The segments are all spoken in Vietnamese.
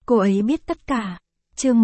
Cô ấy biết tất cả. Chương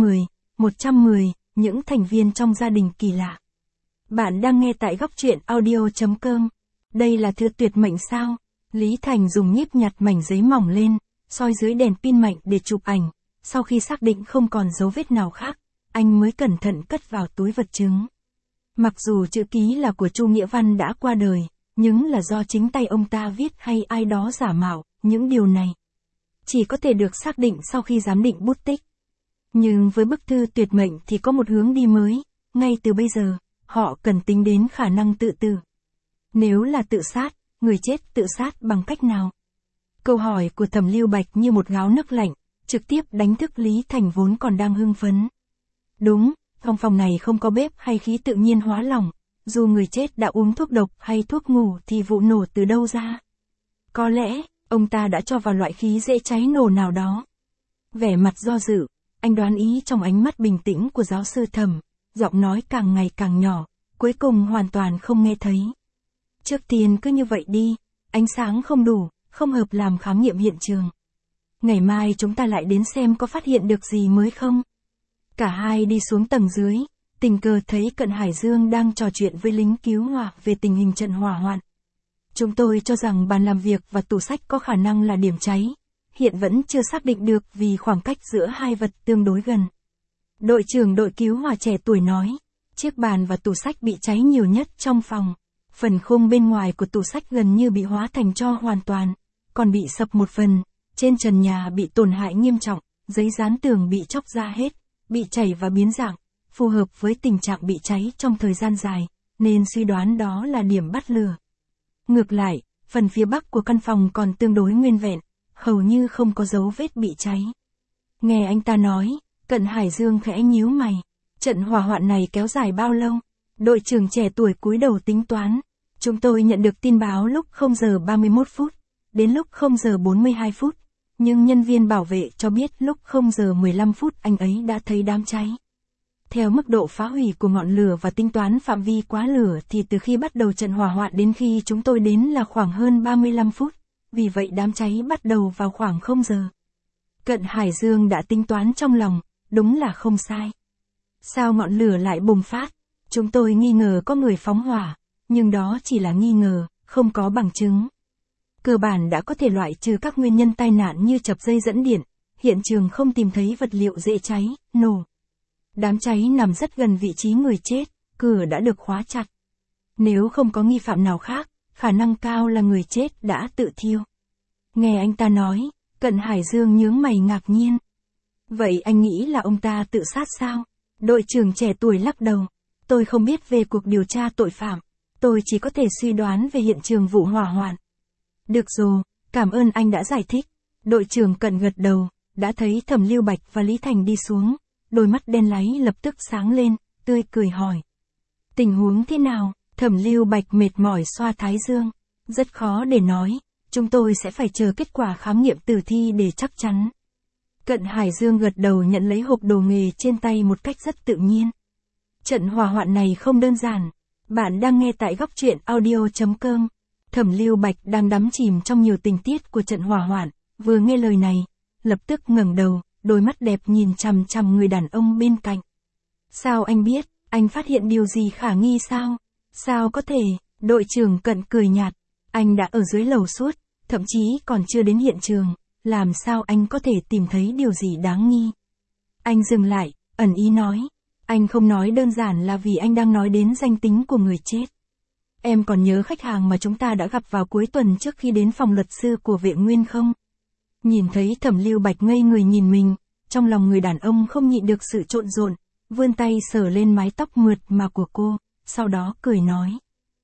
110, những thành viên trong gia đình kỳ lạ. Bạn đang nghe tại góc truyện audio.com. Đây là thư tuyệt mệnh sao? Lý Thành dùng nhíp nhặt mảnh giấy mỏng lên, soi dưới đèn pin mạnh để chụp ảnh. Sau khi xác định không còn dấu vết nào khác, anh mới cẩn thận cất vào túi vật chứng. Mặc dù chữ ký là của Chu Nghĩa Văn đã qua đời, nhưng là do chính tay ông ta viết hay ai đó giả mạo, những điều này chỉ có thể được xác định sau khi giám định bút tích. Nhưng với bức thư tuyệt mệnh thì có một hướng đi mới, ngay từ bây giờ, họ cần tính đến khả năng tự tử. Nếu là tự sát, người chết tự sát bằng cách nào? Câu hỏi của Thẩm Lưu Bạch như một gáo nước lạnh, trực tiếp đánh thức Lý Thành vốn còn đang hưng phấn. Đúng, phòng này không có bếp hay khí tự nhiên hóa lỏng, dù người chết đã uống thuốc độc hay thuốc ngủ thì vụ nổ từ đâu ra? Có lẽ, ông ta đã cho vào loại khí dễ cháy nổ nào đó. Vẻ mặt do dự, anh đoán ý trong ánh mắt bình tĩnh của giáo sư Thẩm, giọng nói càng ngày càng nhỏ, cuối cùng hoàn toàn không nghe thấy. Trước tiên cứ như vậy đi, ánh sáng không đủ, không hợp làm khám nghiệm hiện trường. Ngày mai chúng ta lại đến xem có phát hiện được gì mới không. Cả hai đi xuống tầng dưới, tình cờ thấy Cận Hải Dương đang trò chuyện với lính cứu hỏa về tình hình trận hỏa hoạn. Chúng tôi cho rằng bàn làm việc và tủ sách có khả năng là điểm cháy. Hiện vẫn chưa xác định được vì khoảng cách giữa hai vật tương đối gần. Đội trưởng đội cứu hỏa trẻ tuổi nói, chiếc bàn và tủ sách bị cháy nhiều nhất trong phòng. Phần khung bên ngoài của tủ sách gần như bị hóa thành tro hoàn toàn, còn bị sập một phần, trên trần nhà bị tổn hại nghiêm trọng, giấy dán tường bị chóc ra hết, bị chảy và biến dạng, phù hợp với tình trạng bị cháy trong thời gian dài, nên suy đoán đó là điểm bắt lửa. Ngược lại, phần phía bắc của căn phòng còn tương đối nguyên vẹn, hầu như không có dấu vết bị cháy. Nghe anh ta nói, Cận Hải Dương khẽ nhíu mày. Trận hỏa hoạn này kéo dài bao lâu? Đội trưởng trẻ tuổi cúi đầu tính toán. Chúng tôi nhận được tin báo lúc 0 giờ 31 phút, đến lúc 0 giờ 42 phút. Nhưng nhân viên bảo vệ cho biết lúc 0 giờ 15 phút anh ấy đã thấy đám cháy. Theo mức độ phá hủy của ngọn lửa và tính toán phạm vi quá lửa thì từ khi bắt đầu trận hỏa hoạn đến khi chúng tôi đến là khoảng hơn 35 phút. Vì vậy đám cháy bắt đầu vào khoảng 0 giờ. Cận Hải Dương đã tính toán trong lòng, đúng là không sai. Sao ngọn lửa lại bùng phát? Chúng tôi nghi ngờ có người phóng hỏa, nhưng đó chỉ là nghi ngờ, không có bằng chứng. Cơ bản đã có thể loại trừ các nguyên nhân tai nạn như chập dây dẫn điện, hiện trường không tìm thấy vật liệu dễ cháy, nổ. Đám cháy nằm rất gần vị trí người chết, cửa đã được khóa chặt. Nếu không có nghi phạm nào khác, khả năng cao là người chết đã tự thiêu. Nghe anh ta nói, Cận Hải Dương nhướng mày ngạc nhiên. Vậy anh nghĩ là ông ta tự sát sao? Đội trưởng trẻ tuổi lắc đầu. Tôi không biết về cuộc điều tra tội phạm. Tôi chỉ có thể suy đoán về hiện trường vụ hỏa hoạn. Được rồi, cảm ơn anh đã giải thích. Đội trưởng Cận gật đầu, đã thấy Thẩm Lưu Bạch và Lý Thành đi xuống. Đôi mắt đen láy lập tức sáng lên, tươi cười hỏi. Tình huống thế nào? Thẩm Lưu Bạch mệt mỏi xoa thái dương. Rất khó để nói, chúng tôi sẽ phải chờ kết quả khám nghiệm tử thi để chắc chắn. Cận Hải Dương gật đầu nhận lấy hộp đồ nghề trên tay một cách rất tự nhiên. Trận hỏa hoạn này không đơn giản. Bạn đang nghe tại góc truyện audio.com. Thẩm Lưu Bạch đang đắm chìm trong nhiều tình tiết của trận hỏa hoạn, vừa nghe lời này, lập tức ngẩng đầu, đôi mắt đẹp nhìn chằm chằm người đàn ông bên cạnh. Sao anh biết, anh phát hiện điều gì khả nghi sao? Sao có thể? Đội trưởng Cận cười nhạt. Anh đã ở dưới lầu suốt, thậm chí còn chưa đến hiện trường, làm sao anh có thể tìm thấy điều gì đáng nghi? Anh dừng lại, ẩn ý nói. Anh không nói đơn giản là vì anh đang nói đến danh tính của người chết. Em còn nhớ khách hàng mà chúng ta đã gặp vào cuối tuần trước khi đến phòng luật sư của Vệ Nguyên không? Nhìn thấy Thẩm Lưu Bạch ngây người nhìn mình, trong lòng người đàn ông không nhịn được sự trộn rộn, vươn tay sờ lên mái tóc mượt mà của cô, sau đó cười nói.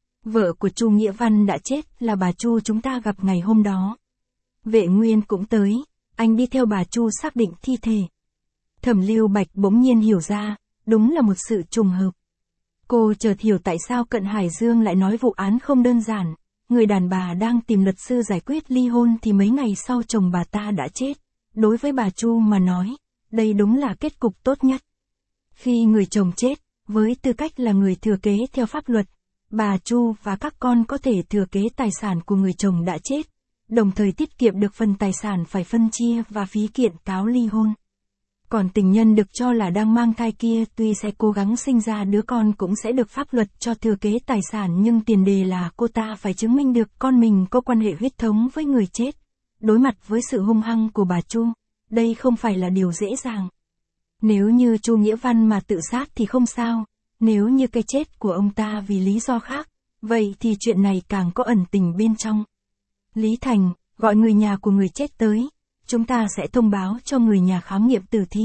Vợ của Chu Nghĩa Văn đã chết là bà Chu chúng ta gặp ngày hôm đó. Vệ Nguyên cũng tới, anh đi theo bà Chu xác định thi thể. Thẩm Lưu Bạch bỗng nhiên hiểu ra, đúng là một sự trùng hợp. Cô chợt hiểu tại sao Cận Hải Dương lại nói vụ án không đơn giản. Người đàn bà đang tìm luật sư giải quyết ly hôn thì mấy ngày sau chồng bà ta đã chết. Đối với bà Chu mà nói, đây đúng là kết cục tốt nhất. Khi người chồng chết, với tư cách là người thừa kế theo pháp luật, bà Chu và các con có thể thừa kế tài sản của người chồng đã chết. đồng thời tiết kiệm được phần tài sản phải phân chia và phí kiện cáo ly hôn. Còn tình nhân được cho là đang mang thai kia tuy sẽ cố gắng sinh ra đứa con cũng sẽ được pháp luật cho thừa kế tài sản, nhưng tiền đề là cô ta phải chứng minh được con mình có quan hệ huyết thống với người chết. Đối mặt với sự hung hăng của bà Chu, đây không phải là điều dễ dàng. Nếu như Chu Nghĩa Văn mà tự sát thì không sao, nếu như cái chết của ông ta vì lý do khác, vậy thì chuyện này càng có ẩn tình bên trong. Lý Thành, gọi người nhà của người chết tới, chúng ta sẽ thông báo cho người nhà khám nghiệm tử thi.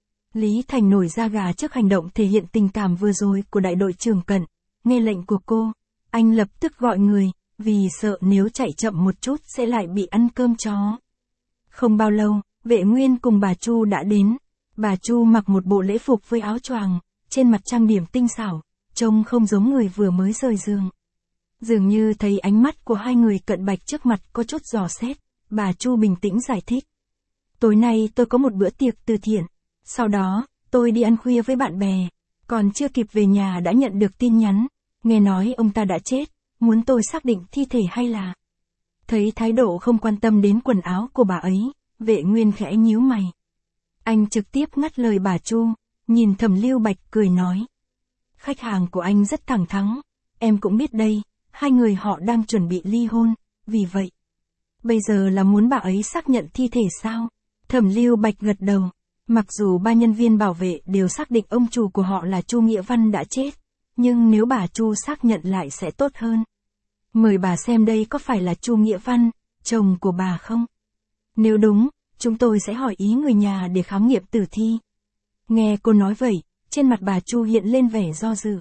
Lý Thành nổi da gà trước hành động thể hiện tình cảm vừa rồi của đại đội trưởng Cận. Nghe lệnh của cô, anh lập tức gọi người, vì sợ nếu chạy chậm một chút sẽ lại bị ăn cơm chó. Không bao lâu, Vệ Nguyên cùng bà Chu đã đến. Bà Chu mặc một bộ lễ phục với áo choàng, trên mặt trang điểm tinh xảo, trông không giống người vừa mới rời giường. Dường như thấy ánh mắt của hai người Cận Bạch trước mặt có chút dò xét, bà Chu bình tĩnh giải thích. Tối nay tôi có một bữa tiệc từ thiện, sau đó, tôi đi ăn khuya với bạn bè, còn chưa kịp về nhà đã nhận được tin nhắn, nghe nói ông ta đã chết, muốn tôi xác định thi thể hay là... Thấy thái độ không quan tâm đến quần áo của bà ấy, Vệ Nguyên khẽ nhíu mày. Anh trực tiếp ngắt lời bà Chu, nhìn Thẩm Lưu Bạch cười nói. Khách hàng của anh rất thẳng thắn, em cũng biết đây, hai người họ đang chuẩn bị ly hôn, vì vậy. Bây giờ là muốn bà ấy xác nhận thi thể sao? Thẩm Lưu Bạch gật đầu. Mặc dù ba nhân viên bảo vệ đều xác định ông chủ của họ là Chu Nghĩa Văn đã chết, nhưng nếu bà Chu xác nhận lại sẽ tốt hơn. Mời bà xem đây có phải là Chu Nghĩa Văn, chồng của bà không? Nếu đúng, chúng tôi sẽ hỏi ý người nhà để khám nghiệm tử thi. Nghe cô nói vậy, trên mặt bà Chu hiện lên vẻ do dự.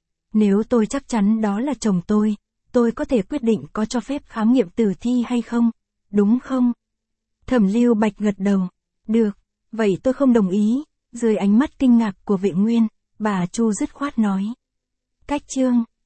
Nếu tôi chắc chắn đó là chồng tôi có thể quyết định có cho phép khám nghiệm tử thi hay không, đúng không? Thẩm Lưu Bạch gật đầu. Được, vậy tôi không đồng ý. Dưới ánh mắt kinh ngạc của Vệ Nguyên, bà Chu dứt khoát nói. Cách chương